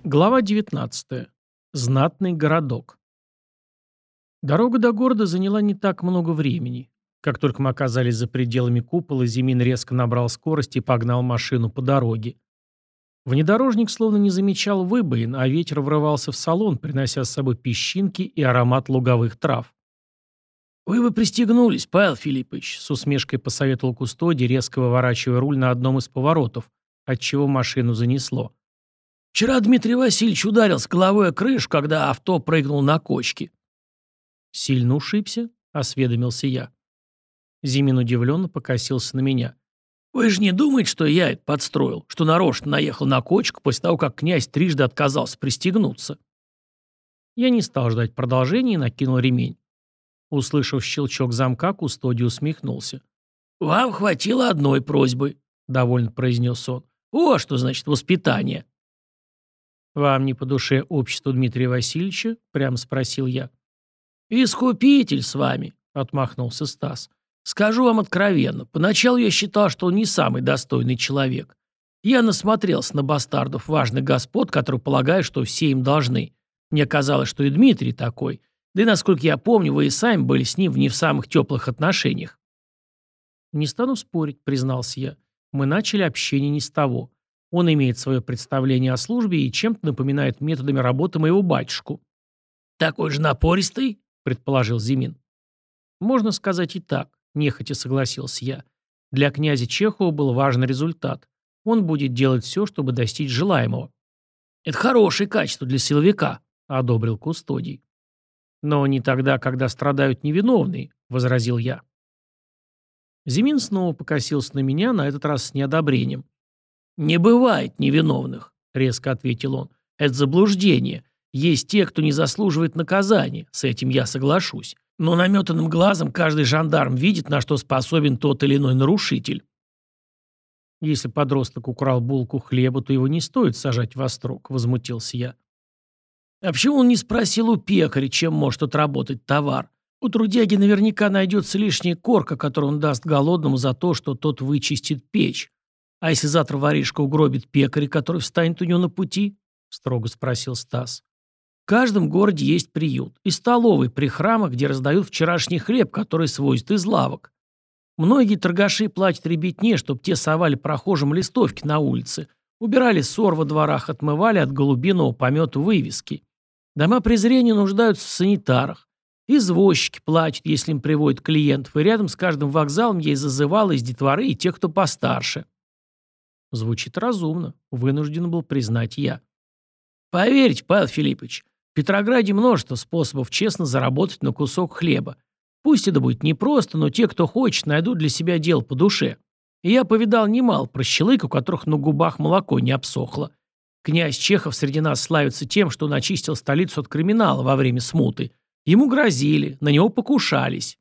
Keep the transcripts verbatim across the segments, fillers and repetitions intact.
Глава девятнадцатая. Знатный городок. Дорога до города заняла не так много времени. Как только мы оказались за пределами купола, Зимин резко набрал скорость и погнал машину по дороге. Внедорожник словно не замечал выбоин, а ветер врывался в салон, принося с собой песчинки и аромат луговых трав. «Вы бы пристегнулись, Павел Филиппович», — с усмешкой посоветовал Кустодий, резко выворачивая руль на одном из поворотов, отчего машину занесло. «Вчера Дмитрий Васильевич ударил с головой о крышу, когда авто прыгнул на кочки». «Сильно ушибся?» — осведомился я. Зимин удивленно покосился на меня. «Вы же не думаете, что я это подстроил, что нарочно наехал на кочку после того, как князь трижды отказался пристегнуться?» Я не стал ждать продолжения и накинул ремень. Услышав щелчок замка, Кустодий усмехнулся. «Вам хватило одной просьбы», — довольно произнес он. «О, что значит воспитание!» «Вам не по душе общество Дмитрия Васильевича?» — прямо спросил я. «Искупитель с вами», — отмахнулся Стас. «Скажу вам откровенно, поначалу я считал, что он не самый достойный человек. Я насмотрелся на бастардов важных господ, которые полагают, что все им должны. Мне казалось, что и Дмитрий такой. Да и, насколько я помню, вы и сами были с ним в не в самых теплых отношениях». «Не стану спорить», — признался я. «Мы начали общение не с того. Он имеет свое представление о службе и чем-то напоминает методами работы моего батюшку». «Такой же напористый?» — предположил Зимин. «Можно сказать и так», — нехотя согласился я. «Для князя Чехова был важен результат. Он будет делать все, чтобы достичь желаемого». «Это хорошее качество для силовика», — одобрил Кустодий. «Но не тогда, когда страдают невиновные», — возразил я. Зимин снова покосился на меня, на этот раз с неодобрением. «Не бывает невиновных», — резко ответил он. «Это заблуждение. Есть те, кто не заслуживает наказания, с этим я соглашусь. Но наметанным глазом каждый жандарм видит, на что способен тот или иной нарушитель». «Если подросток украл булку хлеба, то его не стоит сажать во строк», — возмутился я. «А почему он не спросил у пекаря, чем может отработать товар? У трудяги наверняка найдется лишняя корка, которую он даст голодному за то, что тот вычистит печь. А если завтра воришка угробит пекаря, который встанет у него на пути?» — строго спросил Стас. «В каждом городе есть приют и столовый при храмах, где раздают вчерашний хлеб, который свозят из лавок. Многие торгаши платят ребятне, чтобы те совали прохожим листовки на улице, убирали ссор во дворах, отмывали от голубиного помета вывески. Дома презрения нуждаются в санитарах. Извозчики платят, если им приводят клиентов, и рядом с каждым вокзалом есть зазывалы из детворы и тех, кто постарше». Звучит разумно, вынужден был признать я. «Поверьте, Павел Филиппович, в Петрограде множество способов честно заработать на кусок хлеба. Пусть это будет непросто, но те, кто хочет, найдут для себя дело по душе. И я повидал немало прощелык, у которых на губах молоко не обсохло. Князь Чехов среди нас славится тем, что он очистил столицу от криминала во время смуты. Ему грозили, на него покушались».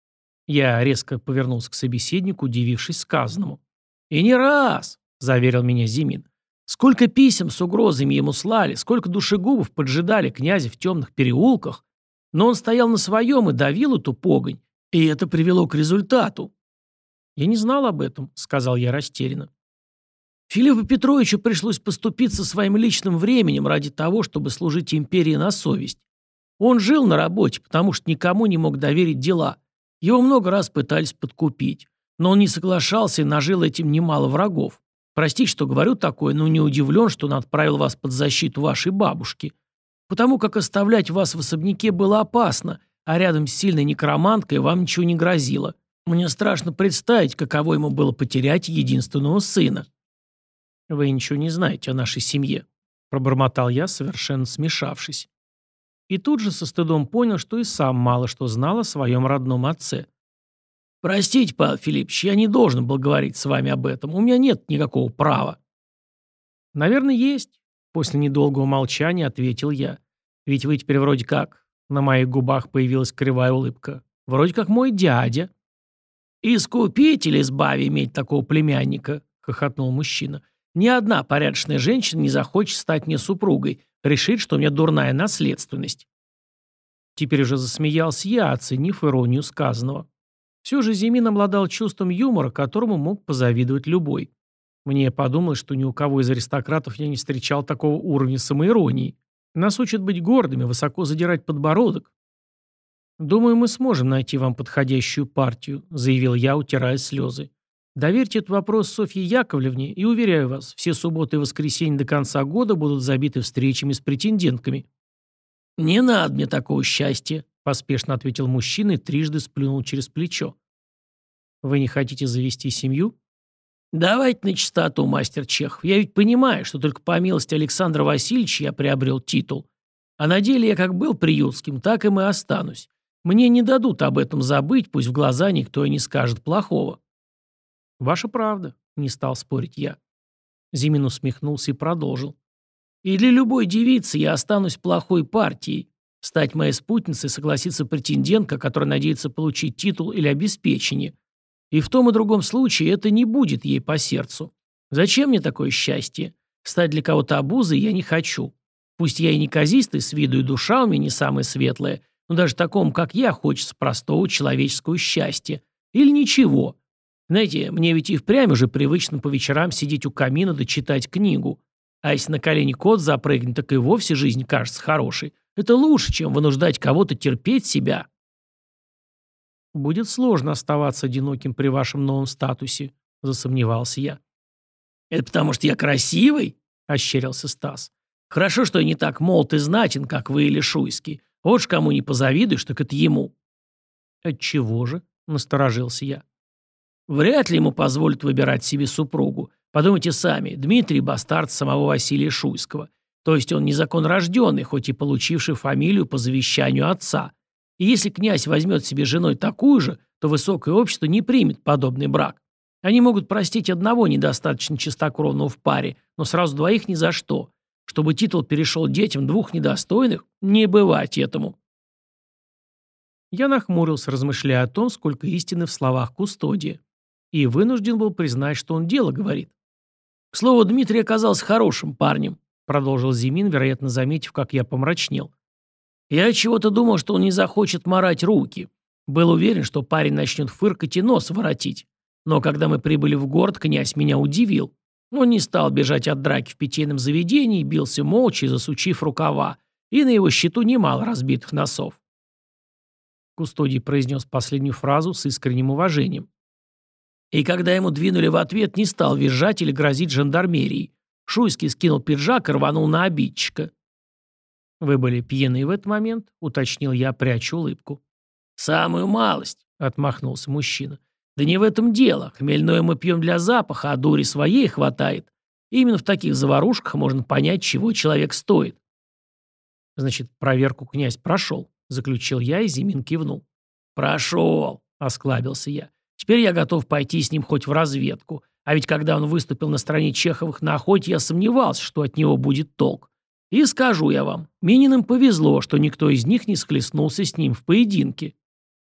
Я резко повернулся к собеседнику, удивившись сказанному. «И не раз», — заверил меня Зимин. «Сколько писем с угрозами ему слали, сколько душегубов поджидали князя в темных переулках, но он стоял на своем и давил эту погонь, и это привело к результату». «Я не знал об этом», — сказал я растерянно. «Филиппу Петровичу пришлось поступиться своим личным временем ради того, чтобы служить империи на совесть. Он жил на работе, потому что никому не мог доверить дела. Его много раз пытались подкупить, но он не соглашался и нажил этим немало врагов. Простите, что говорю такое, но не удивлен, что он отправил вас под защиту вашей бабушки. Потому как оставлять вас в особняке было опасно, а рядом с сильной некроманткой вам ничего не грозило. Мне страшно представить, каково ему было потерять единственного сына». «Вы ничего не знаете о нашей семье», — пробормотал я, совершенно смешавшись. И тут же со стыдом понял, что и сам мало что знал о своем родном отце. «Простите, Павел Филиппович, я не должен был говорить с вами об этом. У меня нет никакого права». «Наверное, есть», — после недолгого молчания ответил я. «Ведь вы теперь вроде как...» На моих губах появилась кривая улыбка. «Вроде как мой дядя». «Искупитель, избави иметь такого племянника», — хохотнул мужчина. «Ни одна порядочная женщина не захочет стать мне супругой, решит, что у меня дурная наследственность». Теперь уже засмеялся я, оценив иронию сказанного. Все же Зимин обладал чувством юмора, которому мог позавидовать любой. Мне подумалось, что ни у кого из аристократов я не встречал такого уровня самоиронии. Нас учат быть гордыми, высоко задирать подбородок. «Думаю, мы сможем найти вам подходящую партию», — заявил я, утирая слезы. «Доверьте этот вопрос Софье Яковлевне, и, уверяю вас, все субботы и воскресенья до конца года будут забиты встречами с претендентками». «Не надо мне такого счастья», — поспешно ответил мужчина и трижды сплюнул через плечо. «Вы не хотите завести семью?» «Давайте на чистоту, мастер Чехов. Я ведь понимаю, что только по милости Александра Васильевича я приобрел титул. А на деле я как был приютским, так им и останусь. Мне не дадут об этом забыть, пусть в глаза никто и не скажет плохого». «Ваша правда», — не стал спорить я. Зимин усмехнулся и продолжил. «И для любой девицы я останусь плохой партией. Стать моей спутницей согласится претендентка, которая надеется получить титул или обеспечение. И в том и другом случае это не будет ей по сердцу. Зачем мне такое счастье? Стать для кого-то обузой я не хочу. Пусть я и не казистый, с виду и душа у меня не самая светлая, но даже такому, как я, хочется простого человеческого счастья. Или ничего. Знаете, мне ведь и впрямь уже привычно по вечерам сидеть у камина да читать книгу. А если на колени кот запрыгнет, так и вовсе жизнь кажется хорошей. Это лучше, чем вынуждать кого-то терпеть себя». «Будет сложно оставаться одиноким при вашем новом статусе», — засомневался я. «Это потому что я красивый?» — ощерился Стас. «Хорошо, что я не так молод и знатен, как вы или Шуйский. Вот ж кому не позавидуешь, так это ему». «Отчего же?» — насторожился я. «Вряд ли ему позволят выбирать себе супругу. Подумайте сами, Дмитрий — бастард самого Василия Шуйского. То есть он незаконнорожденный, хоть и получивший фамилию по завещанию отца. И если князь возьмет себе женой такую же, то высокое общество не примет подобный брак. Они могут простить одного недостаточно чистокровного в паре, но сразу двоих ни за что. Чтобы титул перешел детям двух недостойных, не бывать этому». Я нахмурился, размышляя о том, сколько истины в словах кустодия. И вынужден был признать, что он дело говорит. «К слову, Дмитрий оказался хорошим парнем», — продолжил Зимин, вероятно, заметив, как я помрачнел. «Я чего-то думал, что он не захочет марать руки. Был уверен, что парень начнет фыркать и нос воротить. Но когда мы прибыли в город, князь меня удивил. Он не стал бежать от драки в питейном заведении, бился молча и засучив рукава, и на его счету немало разбитых носов». Кустодий произнес последнюю фразу с искренним уважением. «И когда ему двинули в ответ, не стал визжать или грозить жандармерией. Шуйский скинул пиджак и рванул на обидчика». «Вы были пьяны в этот момент?» — уточнил я, пряча улыбку. «Самую малость», — отмахнулся мужчина. «Да не в этом дело. Хмельное мы пьем для запаха, а дури своей хватает. Именно в таких заварушках можно понять, чего человек стоит». «Значит, проверку князь прошел», — заключил я, и Зимин кивнул. «Прошел», — осклабился я. «Теперь я готов пойти с ним хоть в разведку. А ведь когда он выступил на стороне Чеховых на охоте, я сомневался, что от него будет толк. И скажу я вам, Мининым повезло, что никто из них не схлестнулся с ним в поединке».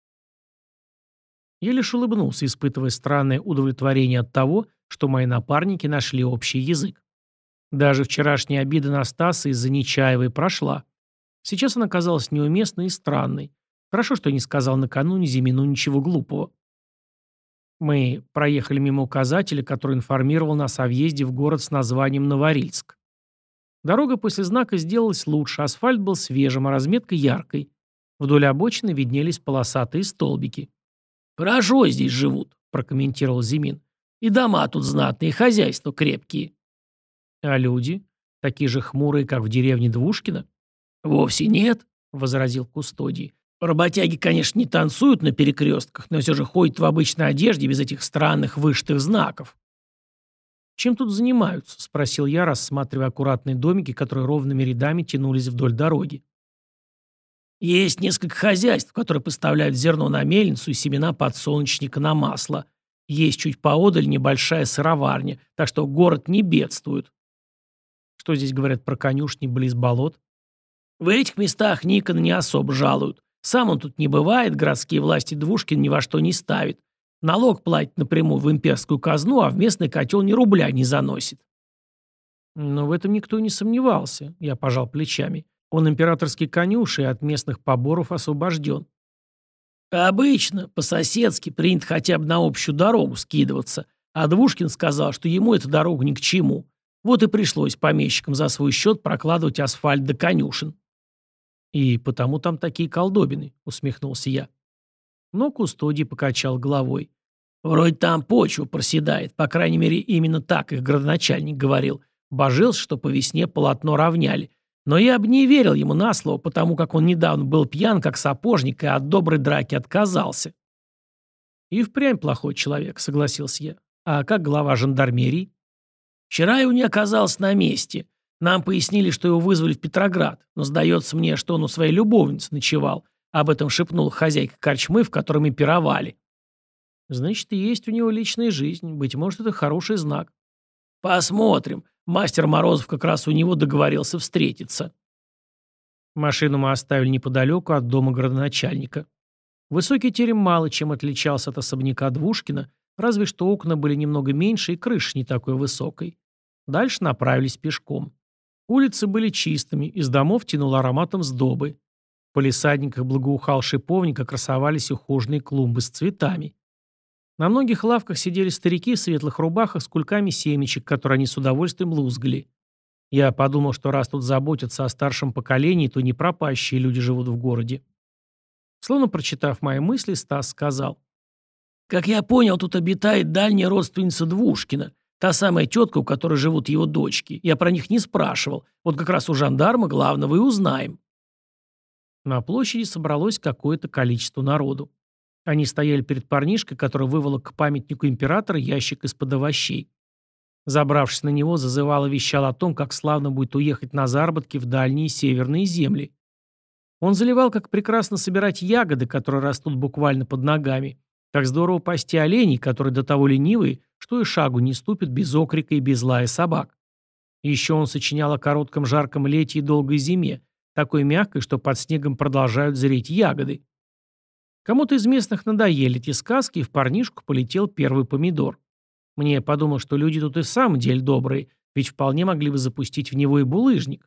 Я лишь улыбнулся, испытывая странное удовлетворение от того, что мои напарники нашли общий язык. Даже вчерашняя обида на Стаса из-за Нечаевой прошла. Сейчас она казалась неуместной и странной. Хорошо, что я не сказал накануне Зимину ничего глупого. Мы проехали мимо указателя, который информировал нас о въезде в город с названием Новорильск. Дорога после знака сделалась лучше, асфальт был свежим, а разметка яркой. Вдоль обочины виднелись полосатые столбики. «Хорошо здесь живут», — прокомментировал Зимин. «И дома тут знатные, и хозяйства крепкие». «А люди? Такие же хмурые, как в деревне Двушкино?» «Вовсе нет», — возразил Кустодий. «Работяги, конечно, не танцуют на перекрестках, но все же ходят в обычной одежде без этих странных вышитых знаков». «Чем тут занимаются?» — спросил я, рассматривая аккуратные домики, которые ровными рядами тянулись вдоль дороги. «Есть несколько хозяйств, которые поставляют зерно на мельницу и семена подсолнечника на масло. Есть чуть поодаль небольшая сыроварня, так что город не бедствует». «Что здесь говорят про конюшни близ болот?» «В этих местах Никона не особо жалуют. Сам он тут не бывает, городские власти Двушкин ни во что не ставит. Налог платит напрямую в имперскую казну, а в местный котел ни рубля не заносит». «Но в этом никто не сомневался», — я пожал плечами. «Он императорский конюш и от местных поборов освобожден». «Обычно, по-соседски, принято хотя бы на общую дорогу скидываться, А Двушкин сказал, что ему эта дорога ни к чему. Вот и пришлось помещикам за свой счет прокладывать асфальт до конюшен. «И потому там такие колдобины», — усмехнулся я. Но Кустодий покачал головой. Вроде там почва проседает, по крайней мере, именно так их градоначальник говорил. Божился, что по весне полотно равняли. Но я бы не верил ему на слово, потому как он недавно был пьян, как сапожник, и от доброй драки отказался. «И впрямь плохой человек», — согласился я. «А как глава жандармерии?» Вчера его не оказалось на месте. Нам пояснили, что его вызвали в Петроград, но сдается мне, что он у своей любовницы ночевал. Об этом шепнула хозяйка корчмы, в которой мы пировали. «Значит, есть у него личная жизнь. Быть может, это хороший знак». «Посмотрим. Мастер Морозов как раз у него договорился встретиться». Машину мы оставили неподалеку от дома градоначальника. Высокий терем мало чем отличался от особняка Двушкина, разве что окна были немного меньше и крыша не такой высокой. Дальше направились пешком. Улицы были чистыми, из домов тянуло ароматом сдобы. В палисадниках благоухал шиповник, а красовались ухоженные клумбы с цветами. На многих лавках сидели старики в светлых рубахах с кульками семечек, которые они с удовольствием лузгали. Я подумал, что раз тут заботятся о старшем поколении, то не пропащие люди живут в городе. Словно прочитав мои мысли, Стас сказал. «Как я понял, тут обитает дальняя родственница Двушкина, та самая тетка, у которой живут его дочки. Я про них не спрашивал. Вот как раз у жандарма главного и узнаем». На площади собралось какое-то количество народу. Они стояли перед парнишкой, который выволок к памятнику императора ящик из-под овощей. Забравшись на него, зазывал и вещал о том, как славно будет уехать на заработки в дальние северные земли. Он заливал, как прекрасно собирать ягоды, которые растут буквально под ногами, как здорово пасти оленей, которые до того ленивые, что и шагу не ступят без окрика и без лая собак. И еще он сочинял о коротком жарком лете и долгой зиме, такой мягкой, что под снегом продолжают зреть ягоды. Кому-то из местных надоели эти сказки, и в парнишку полетел первый помидор. Мне подумал, что люди тут и в самом деле добрые, ведь вполне могли бы запустить в него и булыжник.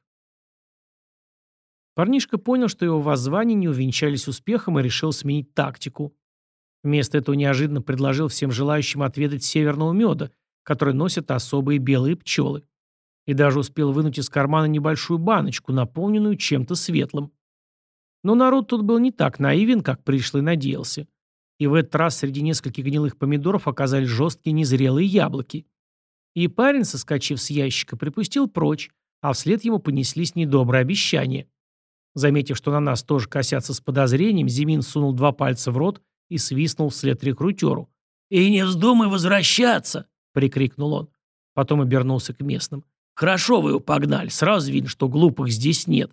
Парнишка понял, что его воззвания не увенчались успехом, и решил сменить тактику. Вместо этого неожиданно предложил всем желающим отведать северного меда, который носят особые белые пчелы. И даже успел вынуть из кармана небольшую баночку, наполненную чем-то светлым. Но народ тут был не так наивен, как пришлый надеялся. И в этот раз среди нескольких гнилых помидоров оказались жесткие незрелые яблоки. И парень, соскочив с ящика, припустил прочь, а вслед ему понеслись недобрые обещания. Заметив, что на нас тоже косятся с подозрением, Зимин сунул два пальца в рот и свистнул вслед рекрутеру. «И не вздумай возвращаться!» — прикрикнул он. Потом обернулся к местным. «Хорошо вы его погнали, сразу видно, что глупых здесь нет».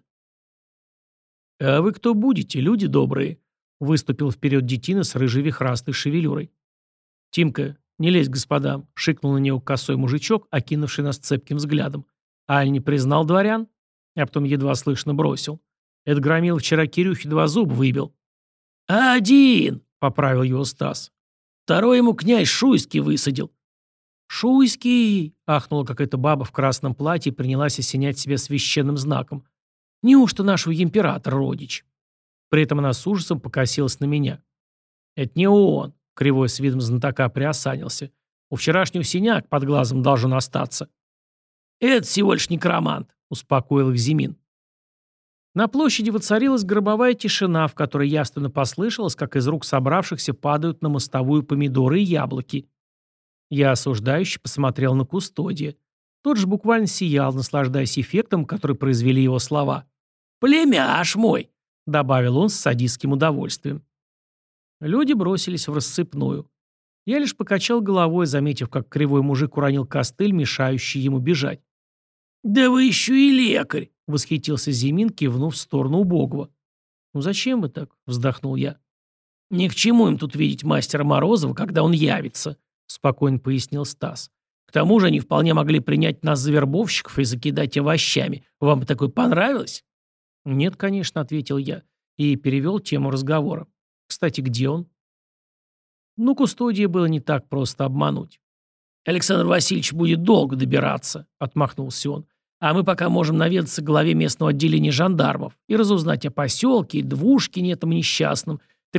«А вы кто будете, люди добрые?» — выступил вперед детина с рыжей вихрастой шевелюрой. «Тимка, не лезь к господам», — шикнул на него косой мужичок, окинувший нас цепким взглядом. «Аль не признал дворян?» А потом едва слышно бросил. «Это громил вчера Кирюхе два зуба выбил». «Один!» — поправил его Стас. «Второй ему князь Шуйский высадил». «Шуйский!» — ахнула какая-то баба в красном платье и принялась осенять себя священным знаком. «Неужто нашего императора родич?» При этом она с ужасом покосилась на меня. «Это не он», — кривой с видом знатока приосанился. «У вчерашнего синяк под глазом должен остаться». «Это всего лишь некромант», — успокоил их Зимин. На площади воцарилась гробовая тишина, в которой явственно послышалось, как из рук собравшихся падают на мостовую помидоры и яблоки. Я осуждающе посмотрел на Кустодия. Тот же буквально сиял, наслаждаясь эффектом, который произвели его слова. «Племяш мой!» — добавил он с садистским удовольствием. Люди бросились в рассыпную. Я лишь покачал головой, заметив, как кривой мужик уронил костыль, мешающий ему бежать. «Да вы еще и лекарь!» — восхитился Зимин, кивнув в сторону убогого. «Ну зачем вы так?» — вздохнул я. «Ни к чему им тут видеть мастера Морозова, когда он явится», — спокойно пояснил Стас. «К тому же они вполне могли принять нас за вербовщиков и закидать овощами. Вам бы такое понравилось?» «Нет, конечно», — ответил я и перевел тему разговора. «Кстати, где он?» Ну, Кустодия было не так просто обмануть. «Александр Васильевич будет долго добираться», — отмахнулся он. «А мы пока можем наведаться к главе местного отделения жандармов и разузнать о поселке и Двушкине этом несчастном. Так вот,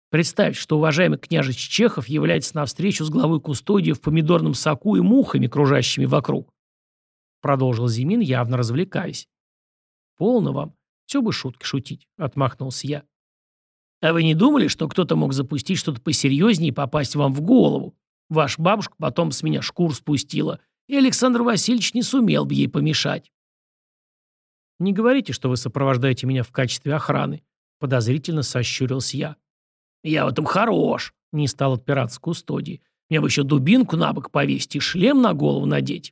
Представь, что уважаемый княжич Чехов является на встречу с главой кустодии в помидорном соку и мухами, кружащими вокруг. Продолжил Зимин, явно развлекаясь. Полно вам. Все бы шутки шутить, отмахнулся я. А вы не думали, что кто-то мог запустить что-то посерьезнее и попасть вам в голову? Ваша бабушка потом с меня шкур спустила, и Александр Васильевич не сумел бы ей помешать. Не говорите, что вы сопровождаете меня в качестве охраны, подозрительно сощурился я. Я в этом хорош, не стал отпираться кустодий. Мне бы еще дубинку на бок повесить и шлем на голову надеть.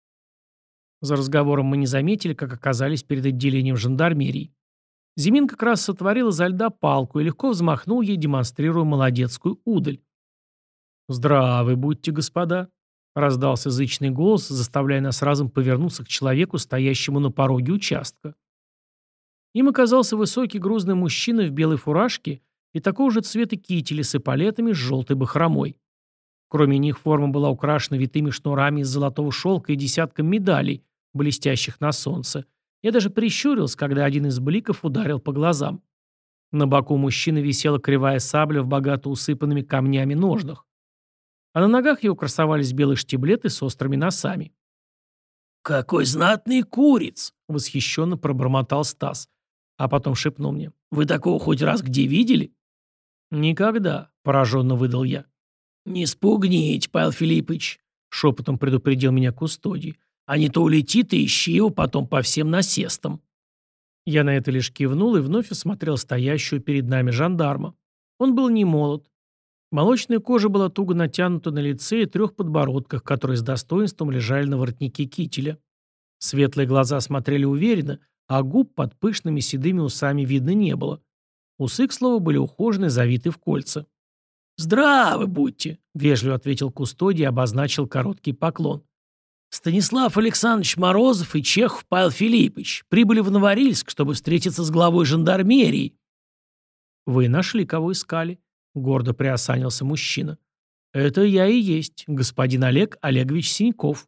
За разговором мы не заметили, как оказались перед отделением жандармерии. Зимин как раз сотворил изо льда палку и легко взмахнул ей, демонстрируя молодецкую удаль. «Здравы будьте, господа!» — раздался зычный голос, заставляя нас разом повернуться к человеку, стоящему на пороге участка. Им оказался высокий грузный мужчина в белой фуражке и такого же цвета кителя с эполетами с желтой бахромой. Кроме них форма была украшена витыми шнурами из золотого шелка и десятком медалей, блестящих на солнце. Я даже прищурился, когда один из бликов ударил по глазам. На боку мужчины висела кривая сабля в богато усыпанными камнями ножнах. А на ногах его красовались белые штиблеты с острыми носами. «Какой знатный куриц!» — восхищенно пробормотал Стас. А потом шепнул мне. «Вы такого хоть раз где видели?» «Никогда», — пораженно выдал я. «Не спугните, Павел Филиппович», — шепотом предупредил меня кустодий. «А не то улетит и ищи его потом по всем насестам». Я на это лишь кивнул и вновь осмотрел стоящего перед нами жандарма. Он был не молод. Молочная кожа была туго натянута на лице и трех подбородках, которые с достоинством лежали на воротнике кителя. Светлые глаза смотрели уверенно, а губ под пышными седыми усами видно не было. Усы, к слову, были ухожены, завиты в кольца. «Здравы будьте», — вежливо ответил кустодий и обозначил короткий поклон. «Станислав Александрович Морозов и Чехов Павел Филиппович прибыли в Новорильск, чтобы встретиться с главой жандармерии». «Вы нашли, кого искали», — гордо приосанился мужчина. «Это я и есть, господин Олег Олегович Синьков».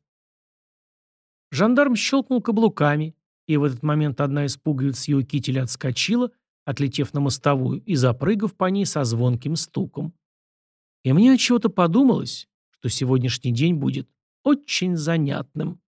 Жандарм щелкнул каблуками, и в этот момент одна из пуговиц его кителя отскочила, отлетев на мостовую и запрыгав по ней со звонким стуком. И мне отчего-то подумалось, что сегодняшний день будет очень занятным.